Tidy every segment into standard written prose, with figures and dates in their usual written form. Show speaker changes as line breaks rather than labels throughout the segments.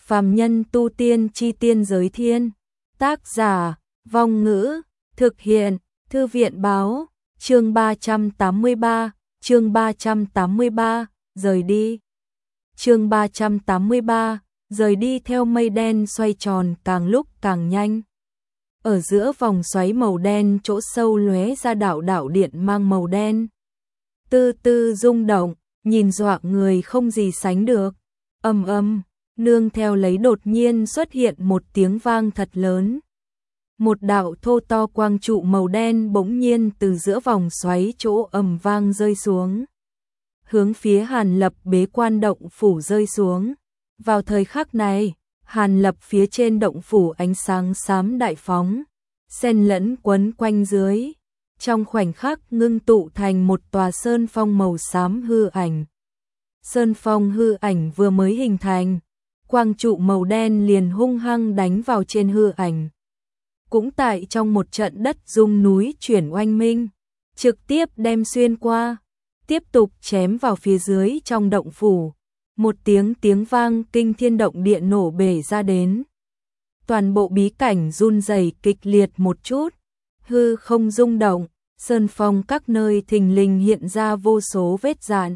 Phàm nhân tu tiên chi tiên giới thiên. Tác giả, Vong Ngữ, thực hiện, Thư viện báo, chương 383, rời đi. Chương 383, rời đi theo mây đen xoay tròn càng lúc càng nhanh. Ở giữa vòng xoáy màu đen chỗ sâu lóe ra đạo đạo điện mang màu đen. Từ từ rung động, nhìn dọa người không gì sánh được. Ầm ầm, nương theo lấy đột nhiên xuất hiện một tiếng vang thật lớn. Một đạo thô to quang trụ màu đen bỗng nhiên từ giữa vòng xoáy chỗ ầm vang rơi xuống. Hướng phía Hàn Lập bế quan động phủ rơi xuống. Vào thời khắc này, Hàn Lập phía trên động phủ ánh sáng xám đại phóng, xen lẫn quấn quanh dưới. Trong khoảnh khắc ngưng tụ thành một tòa sơn phong màu xám hư ảnh. Sơn phong hư ảnh vừa mới hình thành, quang trụ màu đen liền hung hăng đánh vào trên hư ảnh. Cũng tại trong một trận đất rung núi chuyển oanh minh, trực tiếp đem xuyên qua, tiếp tục chém vào phía dưới trong động phủ. Một tiếng vang kinh thiên động địa nổ bể ra đến. Toàn bộ bí cảnh run rẩy kịch liệt một chút, hư không rung động, sơn phong các nơi thình lình hiện ra vô số vết rạn.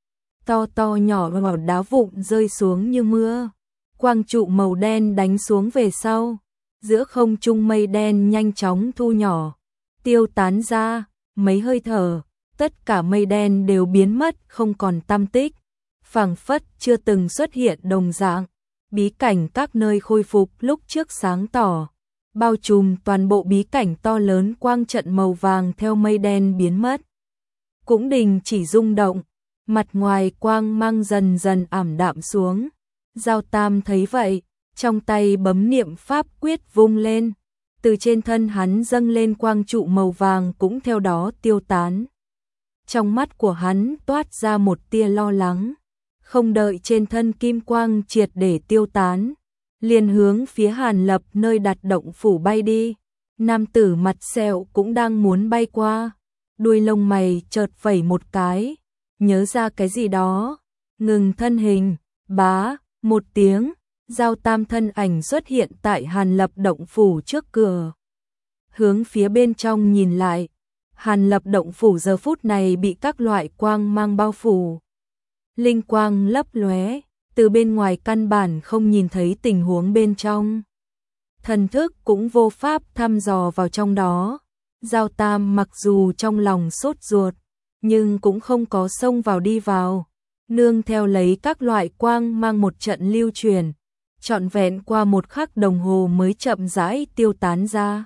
To to nhỏ nhỏ đá vụn rơi xuống như mưa. Quang trụ màu đen đánh xuống về sau, giữa không trung mây đen nhanh chóng thu nhỏ, tiêu tán ra, mấy hơi thở, tất cả mây đen đều biến mất không còn tăm tích, phảng phất chưa từng xuất hiện đồng dạng. Bí cảnh các nơi khôi phục lúc trước sáng tỏ, bao trùm toàn bộ bí cảnh to lớn quang trận màu vàng theo mây đen biến mất. Cũng đình chỉ rung động, mặt ngoài quang mang dần dần ảm đạm xuống. Giao Tam thấy vậy, trong tay bấm niệm pháp quyết vung lên, từ trên thân hắn dâng lên quang trụ màu vàng cũng theo đó tiêu tán. Trong mắt của hắn toát ra một tia lo lắng, không đợi trên thân kim quang triệt để tiêu tán, liền hướng phía Hàn Lập nơi đặt động phủ bay đi. Nam tử mặt sẹo cũng đang muốn bay qua, đuôi lông mày chợt vẩy một cái, nhớ ra cái gì đó, ngừng thân hình, bá, một tiếng, Giao Tam thân ảnh xuất hiện tại Hàn Lập động phủ trước cửa. Hướng phía bên trong nhìn lại, Hàn Lập động phủ giờ phút này bị các loại quang mang bao phủ. Linh quang lấp lóe, từ bên ngoài căn bản không nhìn thấy tình huống bên trong. Thần thức cũng vô pháp thăm dò vào trong đó. Giao Tam mặc dù trong lòng sốt ruột, nhưng cũng không có xông vào đi vào. Nương theo lấy các loại quang mang một trận lưu truyền, trọn vẹn qua một khắc đồng hồ mới chậm rãi tiêu tán ra.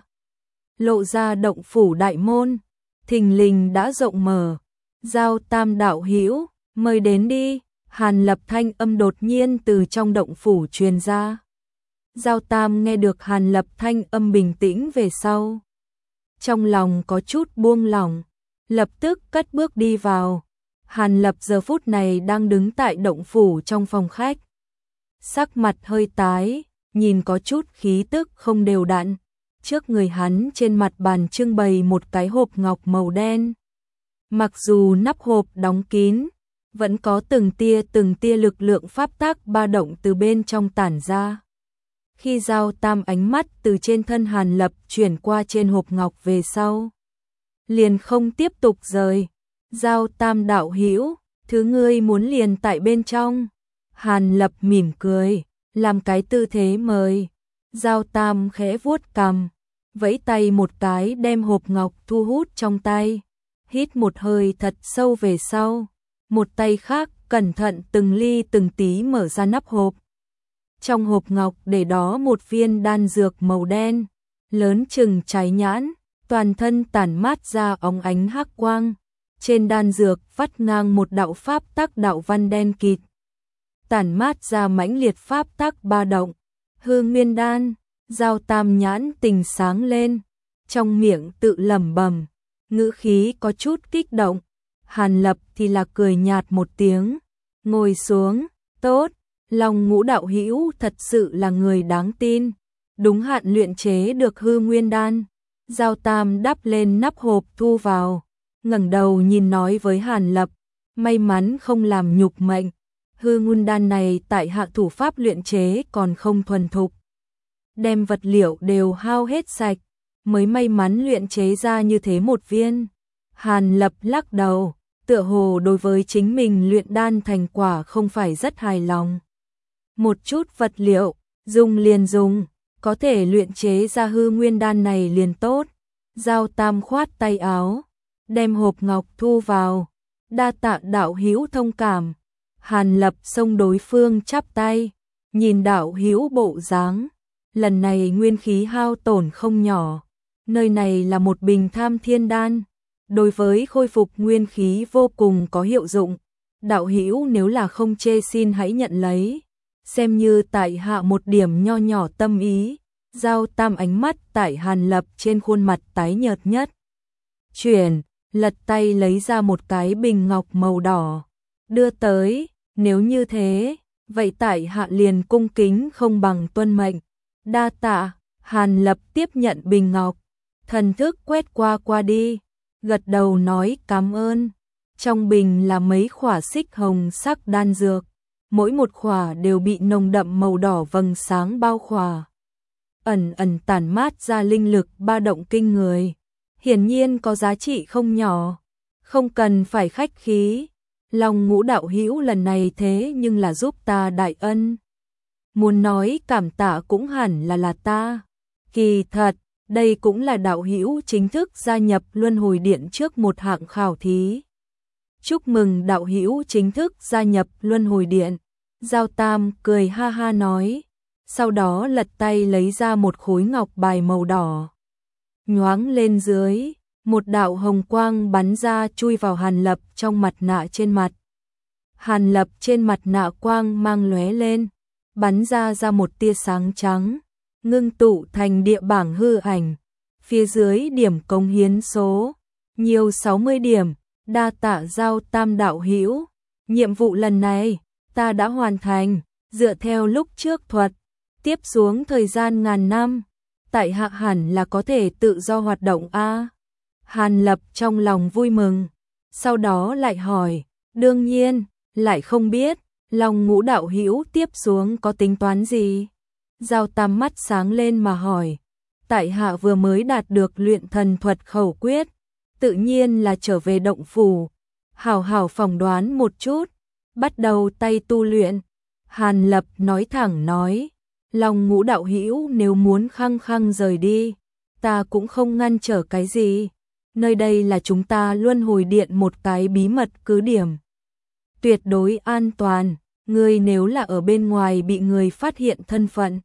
Lộ ra động phủ đại môn, thình lình đã rộng mở. Giao Tam đạo hữu, mời đến đi. Hàn Lập thanh âm đột nhiên từ trong động phủ truyền ra. Giao Tam nghe được Hàn Lập thanh âm bình tĩnh về sau, trong lòng có chút buông lỏng, lập tức cất bước đi vào. Hàn Lập giờ phút này đang đứng tại động phủ trong phòng khách. Sắc mặt hơi tái, nhìn có chút khí tức không đều đặn. Trước người hắn trên mặt bàn trưng bày một cái hộp ngọc màu đen. Mặc dù nắp hộp đóng kín, vẫn có từng tia lực lượng pháp tắc ba động từ bên trong tản ra. Khi Giao Tam ánh mắt từ trên thân Hàn Lập chuyển qua trên hộp ngọc về sau, liền không tiếp tục rời. Giao Tam đạo hữu, thứ ngươi muốn liền tại bên trong. Hàn Lập mỉm cười, làm cái tư thế mời. Giao Tam khẽ vuốt cằm, vẫy tay một cái đem hộp ngọc thu hút trong tay. Hít một hơi thật sâu về sau, một tay khác cẩn thận từng ly từng tí mở ra nắp hộp. Trong hộp ngọc để đó một viên đan dược màu đen, lớn chừng trái nhãn, toàn thân tản mát ra óng ánh hắc quang. Trên đan dược vắt ngang một đạo pháp tắc đạo văn đen kịt, tản mát ra mãnh liệt pháp tắc ba động. Hư Nguyên đan. Giao Tam nhãn tình sáng lên, trong miệng tự lẩm bẩm, ngữ khí có chút kích động. Hàn Lập thì là cười nhạt một tiếng, ngồi xuống. Tốt, Long Ngũ đạo hữu thật sự là người đáng tin, đúng hạn luyện chế được Hư Nguyên đan. Giao Tam đắp lên nắp hộp thu vào, ngẩng đầu nhìn nói với Hàn Lập, may mắn không làm nhục mệnh, Hư Nguyên đan này tại hạ thủ pháp luyện chế còn không thuần thục. Đem vật liệu đều hao hết sạch, mới may mắn luyện chế ra như thế một viên. Hàn Lập lắc đầu, tựa hồ đối với chính mình luyện đan thành quả không phải rất hài lòng. Một chút vật liệu, dùng liền dùng, có thể luyện chế ra hư nguyên đan này liền tốt. Giao Tam khoát tay áo, đem hộp ngọc thu vào, đa tạ đạo hữu thông cảm. Hàn Lập xông đối phương chắp tay, nhìn đạo hữu bộ dáng, lần này nguyên khí hao tổn không nhỏ. Nơi này là một bình tham thiên đan, đối với khôi phục nguyên khí vô cùng có hiệu dụng. Đạo hữu nếu là không chê xin hãy nhận lấy, xem như tại hạ một điểm nho nhỏ tâm ý. Giao Tam ánh mắt tại Hàn Lập trên khuôn mặt tái nhợt nhất. Chuyển, lật tay lấy ra một cái bình ngọc màu đỏ, đưa tới, nếu như thế, vậy tại hạ liền cung kính không bằng tuân mệnh. Đa tạ. Hàn Lập tiếp nhận bình ngọc, thần thức quét qua qua đi, gật đầu nói cảm ơn. Trong bình là mấy khỏa xích hồng sắc đan dược, mỗi một khỏa đều bị nồng đậm màu đỏ vầng sáng bao khỏa, ẩn ẩn tản mát ra linh lực ba động kinh người, hiển nhiên có giá trị không nhỏ. Không cần phải khách khí, Long Ngũ đạo hữu lần này thế nhưng là giúp ta đại ân. Muốn nói cảm tạ cũng hẳn là ta. Kỳ thật, đây cũng là đạo hữu chính thức gia nhập Luân Hồi Điện trước một hạng khảo thí. Chúc mừng đạo hữu chính thức gia nhập Luân Hồi Điện. Giao Tam cười ha ha nói, sau đó lật tay lấy ra một khối ngọc bài màu đỏ. Nhoáng lên dưới, một đạo hồng quang bắn ra chui vào Hàn Lập trong mặt nạ trên mặt. Hàn Lập trên mặt nạ quang mang lóe lên, bắn ra một tia sáng trắng, ngưng tụ thành địa bảng hư ảnh. Phía dưới điểm cống hiến số, nhiều 60 điểm, đa tạ Giao Tam đạo hữu. Nhiệm vụ lần này, ta đã hoàn thành, dựa theo lúc trước thuật, tiếp xuống thời gian ngàn năm, tại hạ hẳn là có thể tự do hoạt động a. Hàn Lập trong lòng vui mừng, sau đó lại hỏi, đương nhiên, lại không biết, Long Ngũ đạo hữu tiếp xuống có tính toán gì? Giao Tam mắt sáng lên mà hỏi, tại hạ vừa mới đạt được luyện thần thuật khẩu quyết, tự nhiên là trở về động phủ, hảo hảo phỏng đoán một chút, bắt đầu tay tu luyện. Hàn Lập nói thẳng nói, Long Ngũ đạo hữu nếu muốn khăng khăng rời đi, ta cũng không ngăn trở cái gì. Nơi đây là chúng ta Luân Hồi Điện một cái bí mật cứ điểm, tuyệt đối an toàn. Ngươi nếu là ở bên ngoài bị người phát hiện thân phận,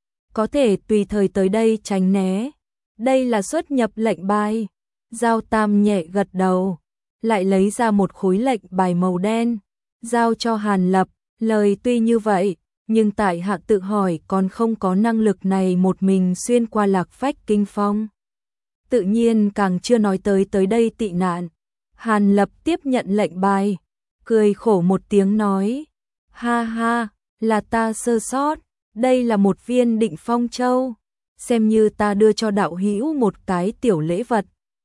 có thể tùy thời tới đây tránh né. Đây là xuất nhập lệnh bài. Giao Tam nhẹ gật đầu, lại lấy ra một khối lệnh bài màu đen, giao cho Hàn Lập. Lời tuy như vậy, nhưng tại hạ tự hỏi còn không có năng lực này một mình xuyên qua Lạc Phách Kinh Phong. Tự nhiên càng chưa nói tới đây tị nạn. Hàn Lập tiếp nhận lệnh bài, cười khổ một tiếng nói, ha ha, là ta sơ sót, đây là một viên Định Phong Châu, xem như ta đưa cho đạo hữu một cái tiểu lễ vật,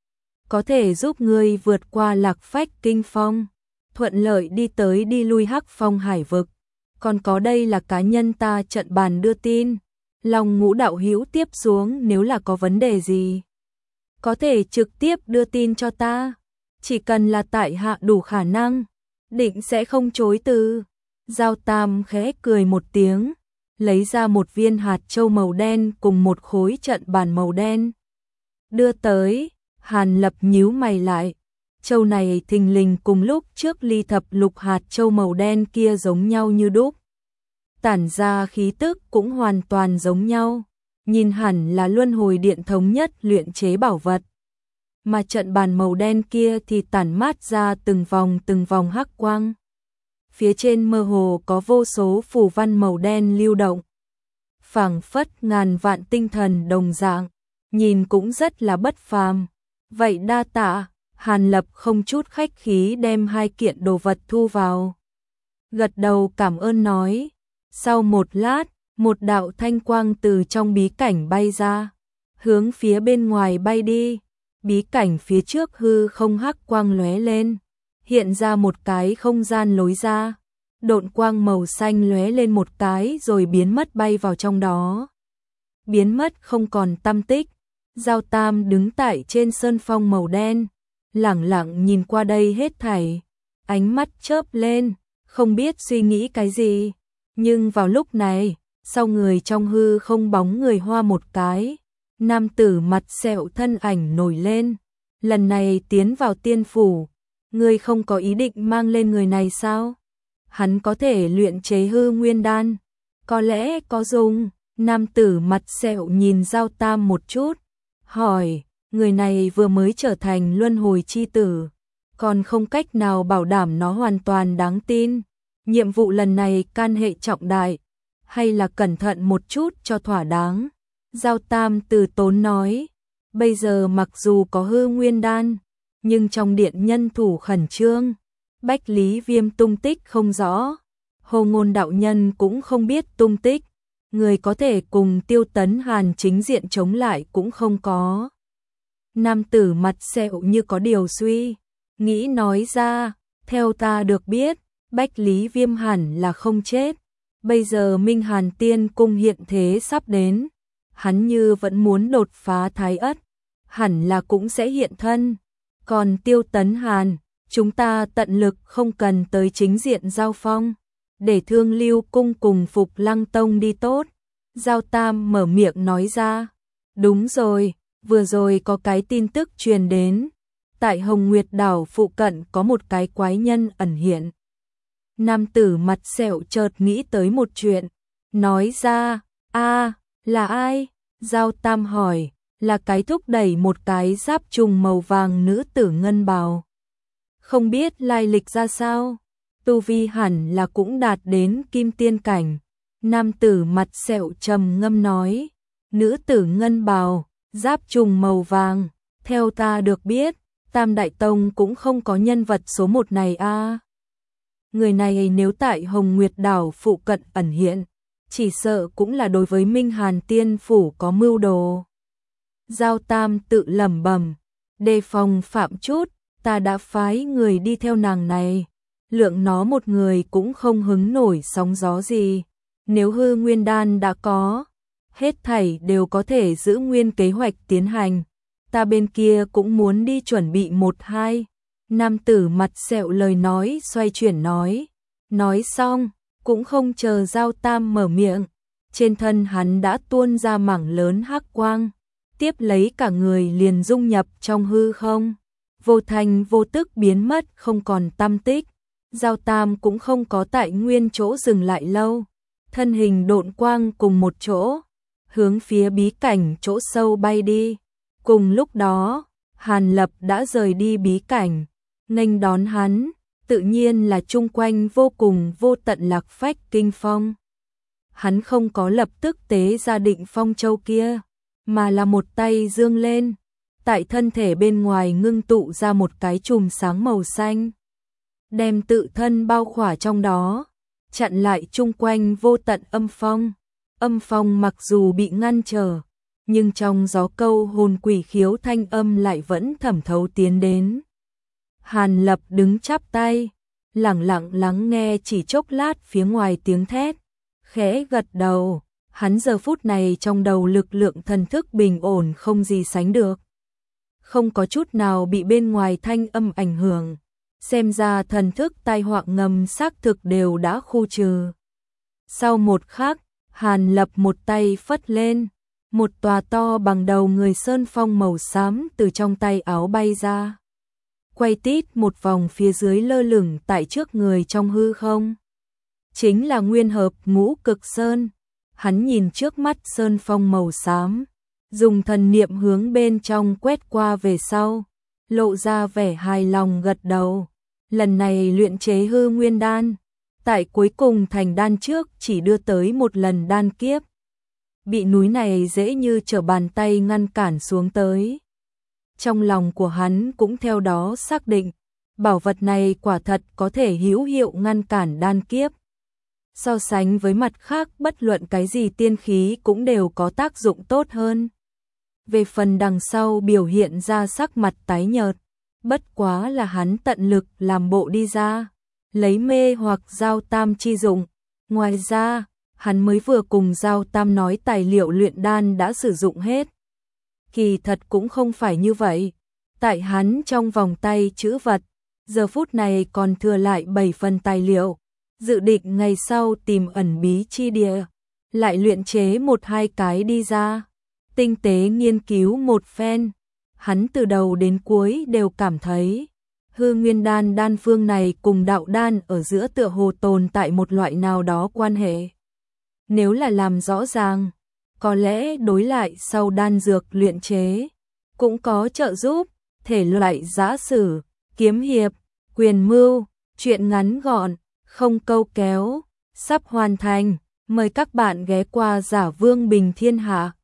có thể giúp ngươi vượt qua Lạc Phách Kinh Phong, thuận lợi đi tới đi lui Hắc Phong Hải vực. Còn có đây là cá nhân ta trận bàn đưa tin, Long Ngũ đạo hữu tiếp xuống nếu là có vấn đề gì, có thể trực tiếp đưa tin cho ta, chỉ cần là tại hạ đủ khả năng, định sẽ không chối từ. Giao Tam khẽ cười một tiếng, lấy ra một viên hạt châu màu đen cùng một khối trận bàn màu đen, đưa tới. Hàn Lập nhíu mày lại, châu này thình lình cùng lúc trước ly thập lục hạt châu màu đen kia giống nhau như đúc, tản ra khí tức cũng hoàn toàn giống nhau, nhìn hẳn là Luân Hồi Điện thống nhất luyện chế bảo vật. Mà trận bàn màu đen kia thì tản mát ra từng vòng hắc quang. Phía trên mơ hồ có vô số phù văn màu đen lưu động, phảng phất ngàn vạn tinh thần đồng dạng, nhìn cũng rất là bất phàm. Vậy đa tạ. Hàn Lập không chút khách khí đem hai kiện đồ vật thu vào, gật đầu cảm ơn nói. Sau một lát, một đạo thanh quang từ trong bí cảnh bay ra, hướng phía bên ngoài bay đi. Bí cảnh phía trước hư không hắc quang lóe lên, hiện ra một cái không gian lối ra. độn quang màu xanh lóe lên một cái rồi biến mất bay vào trong đó. Biến mất không còn tăm tích. Giao Tam đứng tại trên sơn phong màu đen, lẳng lặng nhìn qua đây hết thảy, ánh mắt chớp lên, không biết suy nghĩ cái gì. Nhưng vào lúc này, sau người trong hư không bóng người hoa một cái, nam tử mặt sẹo thân ảnh nổi lên. Lần này tiến vào tiên phủ, ngươi không có ý định mang lên người này sao? Hắn có thể luyện chế hư nguyên đan, có lẽ có dùng. Nam tử mặt sẹo nhìn Giao Tam một chút, hỏi, người này vừa mới trở thành luân hồi chi tử, còn không cách nào bảo đảm nó hoàn toàn đáng tin. Nhiệm vụ lần này can hệ trọng đại, hay là cẩn thận một chút cho thỏa đáng. Giao Tam từ tốn nói, bây giờ mặc dù có hư nguyên đan, nhưng trong điện nhân thủ khẩn trương, Bách Lý Viêm tung tích không rõ, Hồ Ngôn đạo nhân cũng không biết tung tích, người có thể cùng Tiêu Tấn Hàn chính diện chống lại cũng không có. Nam tử mặt sẹo như có điều suy nghĩ nói ra, theo ta được biết, Bách Lý Viêm hẳn là không chết. Bây giờ Minh Hàn Tiên Cung hiện thế sắp đến, hắn như vẫn muốn đột phá Thái Ất, hẳn là cũng sẽ hiện thân. Còn Tiêu Tấn Hàn, chúng ta tận lực không cần tới chính diện giao phong, để Thương Lưu Cung cùng Phục Lăng Tông đi tốt. Giao Tam mở miệng nói ra, đúng rồi, vừa rồi có cái tin tức truyền đến, tại Hồng Nguyệt Đảo phụ cận có một cái quái nhân ẩn hiện. Nam tử mặt sẹo chợt nghĩ tới một chuyện, nói ra, là ai? Giao Tam hỏi, là cái thúc đẩy một cái giáp trùng màu vàng nữ tử ngân bào. Không biết lai lịch ra sao, tu vi hẳn là cũng đạt đến kim tiên cảnh. Nam tử mặt sẹo trầm ngâm nói, nữ tử ngân bào, giáp trùng màu vàng, theo ta được biết, Tam Đại Tông cũng không có nhân vật số một này a. Người này nếu tại Hồng Nguyệt Đảo phụ cận ẩn hiện, chỉ sợ cũng là đối với Minh Hàn Tiên Phủ có mưu đồ. Giao Tam tự lẩm bẩm, đề phòng phạm chút, ta đã phái người đi theo nàng này, lượng nó một người cũng không hứng nổi sóng gió gì. Nếu hư nguyên đan đã có, hết thảy đều có thể giữ nguyên kế hoạch tiến hành. Ta bên kia cũng muốn đi chuẩn bị một hai. Nam tử mặt sẹo lời nói xoay chuyển nói xong, cũng không chờ Giao Tam mở miệng, trên thân hắn đã tuôn ra mảng lớn hắc quang, tiếp lấy cả người liền dung nhập trong hư không, vô thành vô tức biến mất không còn tăm tích. Giao Tam cũng không có tại nguyên chỗ dừng lại lâu, thân hình độn quang cùng một chỗ, hướng phía bí cảnh chỗ sâu bay đi. Cùng lúc đó, Hàn Lập đã rời đi bí cảnh, nghênh đón hắn, tự nhiên là chung quanh vô cùng vô tận lạc phách kinh phong. Hắn không có lập tức tế ra Định Phong Châu kia, mà là một tay dương lên, tại thân thể bên ngoài ngưng tụ ra một cái chùm sáng màu xanh, đem tự thân bao khỏa trong đó, chặn lại chung quanh vô tận âm phong. Âm phong mặc dù bị ngăn trở, nhưng trong gió câu hồn quỷ khiếu thanh âm lại vẫn thẩm thấu tiến đến. Hàn Lập đứng chắp tay, lẳng lặng lắng nghe chỉ chốc lát phía ngoài tiếng thét, khẽ gật đầu, hắn giờ phút này trong đầu lực lượng thần thức bình ổn không gì sánh được. Không có chút nào bị bên ngoài thanh âm ảnh hưởng, xem ra thần thức tai họa ngầm xác thực đều đã khu trừ. Sau một khắc, Hàn Lập một tay phất lên, một tòa to bằng đầu người sơn phong màu xám từ trong tay áo bay ra, quay tít một vòng phía dưới lơ lửng tại trước người trong hư không. Chính là Nguyên Hợp Ngũ Cực Sơn. Hắn nhìn trước mắt sơn phong màu xám, dùng thần niệm hướng bên trong quét qua về sau, lộ ra vẻ hài lòng gật đầu. Lần này luyện chế hư nguyên đan, tại cuối cùng thành đan trước chỉ đưa tới một lần đan kiếp, bị núi này dễ như trở bàn tay ngăn cản xuống tới. Trong lòng của hắn cũng theo đó xác định, bảo vật này quả thật có thể hữu hiệu ngăn cản đan kiếp. So sánh với mặt khác bất luận cái gì tiên khí cũng đều có tác dụng tốt hơn. Về phần đằng sau biểu hiện ra sắc mặt tái nhợt, bất quá là hắn tận lực làm bộ đi ra, lấy mê hoặc Giao Tam chi dụng. Ngoài ra, hắn mới vừa cùng Giao Tam nói tài liệu luyện đan đã sử dụng hết. Kỳ thật cũng không phải như vậy. Tại hắn trong vòng tay trữ vật, giờ phút này còn thừa lại 7 phần tài liệu, dự định ngày sau tìm ẩn bí chi địa, lại luyện chế 1-2 cái đi ra, tinh tế nghiên cứu một phen. Hắn từ đầu đến cuối đều cảm thấy, hư nguyên đan đan phương này cùng đạo đan ở giữa tựa hồ tồn tại một loại nào đó quan hệ. Nếu là làm rõ ràng, có lẽ đối lại sau đan dược luyện chế, cũng có trợ giúp, thể loại giã sử, kiếm hiệp, quyền mưu, truyện ngắn gọn, không câu kéo, sắp hoàn thành. Mời các bạn ghé qua Giả Vương Bình Thiên Hạ.